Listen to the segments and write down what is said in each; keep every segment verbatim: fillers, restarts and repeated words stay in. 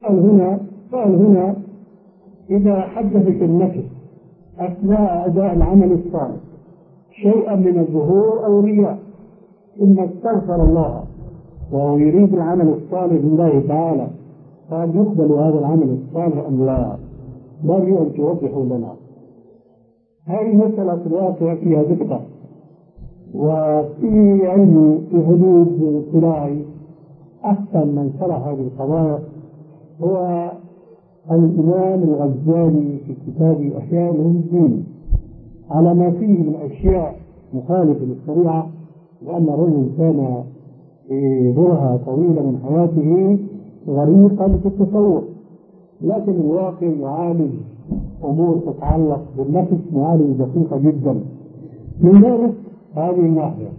قال هنا قال هنا إذا حدثت النفس أثناء أداء العمل الصالح شيئا من الظهور أو الرياء ثم استغفر الله وهو يريد العمل الصالح لله تعالى، فهل يقبل هذا العمل الصالح أم لا؟ نرجو أن توضحوا لنا. هذه مسألة في الواقع فيها دقة، وفي علم في حدود الاطلاعي أحسن من شرح هذه القضايا هو الإمام الغزالي في كتاب إحياء الدين على ما فيه من أشياء مخالفة للشريعة، لأن الرجل كان برهة طويلة من حياته غريقا في التصور، لكن الواقع يعالج أمور تتعلق بالنفس معالجة دقيقة جدا. من ذلك هذه الناحية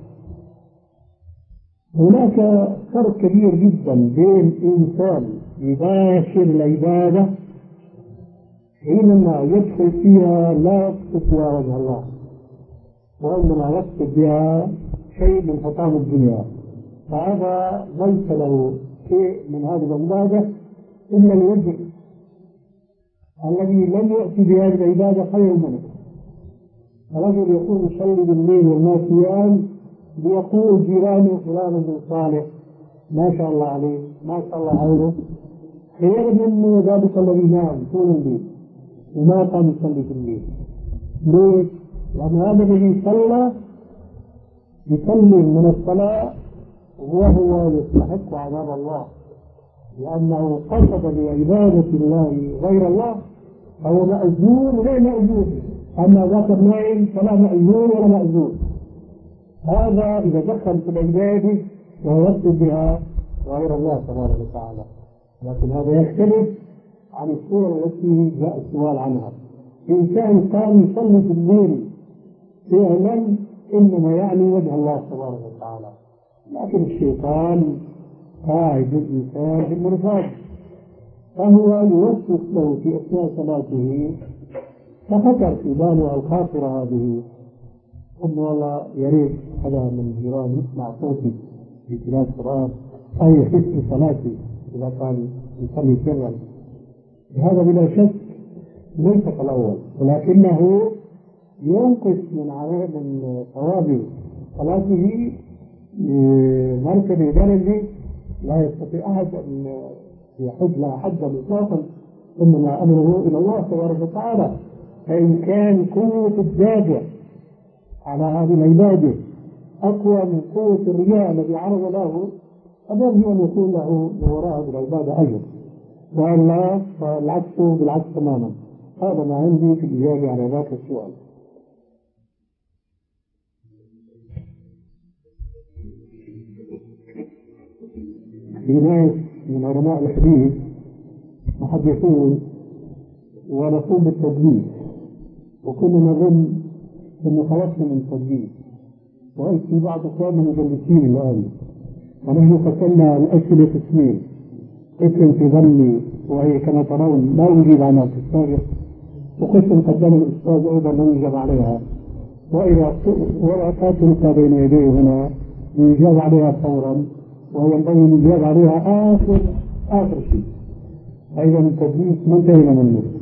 هناك فرق كبير جدا بين إنسان يباشر العبادة حينما يدخل فيها لا يقصد بها وجه الله، وإنما يقصد بها شيء من حطام الدنيا، فهذا ليس له شيء من هذه العبادة إلا الوجه الذي لم يأتي بهذه العبادة خير منه. الرجل يقول يصلي بالليل والناس نيام، ليقول جيرانه فلان بن صالح ما شاء الله عليه ما شاء الله عليه خير من ذلك الذي نام طول الليل وما كان يصلي في الليل. ليش؟ لأن هذا الذي صلى يصلي من الصلاة وهو يستحق عذاب الله، لأنه قصد بعبادة الله غير الله فهو مأجور غير مأجور، أما ذاك النائم فلا مأجور ولا مأجور. هذا إذا دخل في العبادة وهو يقصد بها غير الله تبارك وتعالى، لكن هذا يختلف عن الصورة التي جاء السؤال عنها. إنسان كان يصلي في الليل فعلا إنما يعني وجه الله تبارك وتعالى، لكن الشيطان قاعد الإنسان في المرصاد، فهو يوسوس له في أثناء صلاته، ففكر في باله الخاطرة هذه أنه والله يا ريت هذا من الجيران يسمع صوتي في تلاوة القرآن أو يحس بصلاتي إذا كان يصلي سرا. هذا بلا شك ليس كالأول، ولكنه ينقص من عذاب من ثواب صلاته مركز درجة لا يستطيع أحد أن يحج لا حد مطلقا، إنما أمره إلى الله تبارك وتعالى. فإن كان قوة الدافع على هذه العبادة أقوى من قوة الرياء الذي عرض له، فنرجو أن يكون له وراء هذه العبادة أجر، وإلا فالعكس بالعكس تماما. هذا ما عندي في الإجابة على ذاك السؤال. في ناس من علماء الحديث محدثون ونقوم بالتدليس، وكنا نظن أنه خلصنا من التدليس، وأي في بعض أخواننا مدلسين الآن، ونحن قسمنا الأسئلة قسمين: قسم في ظني وهي كما ترون لا يجيب عنها في السابق، وقسم قدم الأستاذ أيضا لا يجاب عليها، وإذا ورقاتها بين يديه هنا يجاب عليها فورا، وينبغي أن يجاب عليها آخر آخر شيء. أيضا التدليس ما انتهينا منه.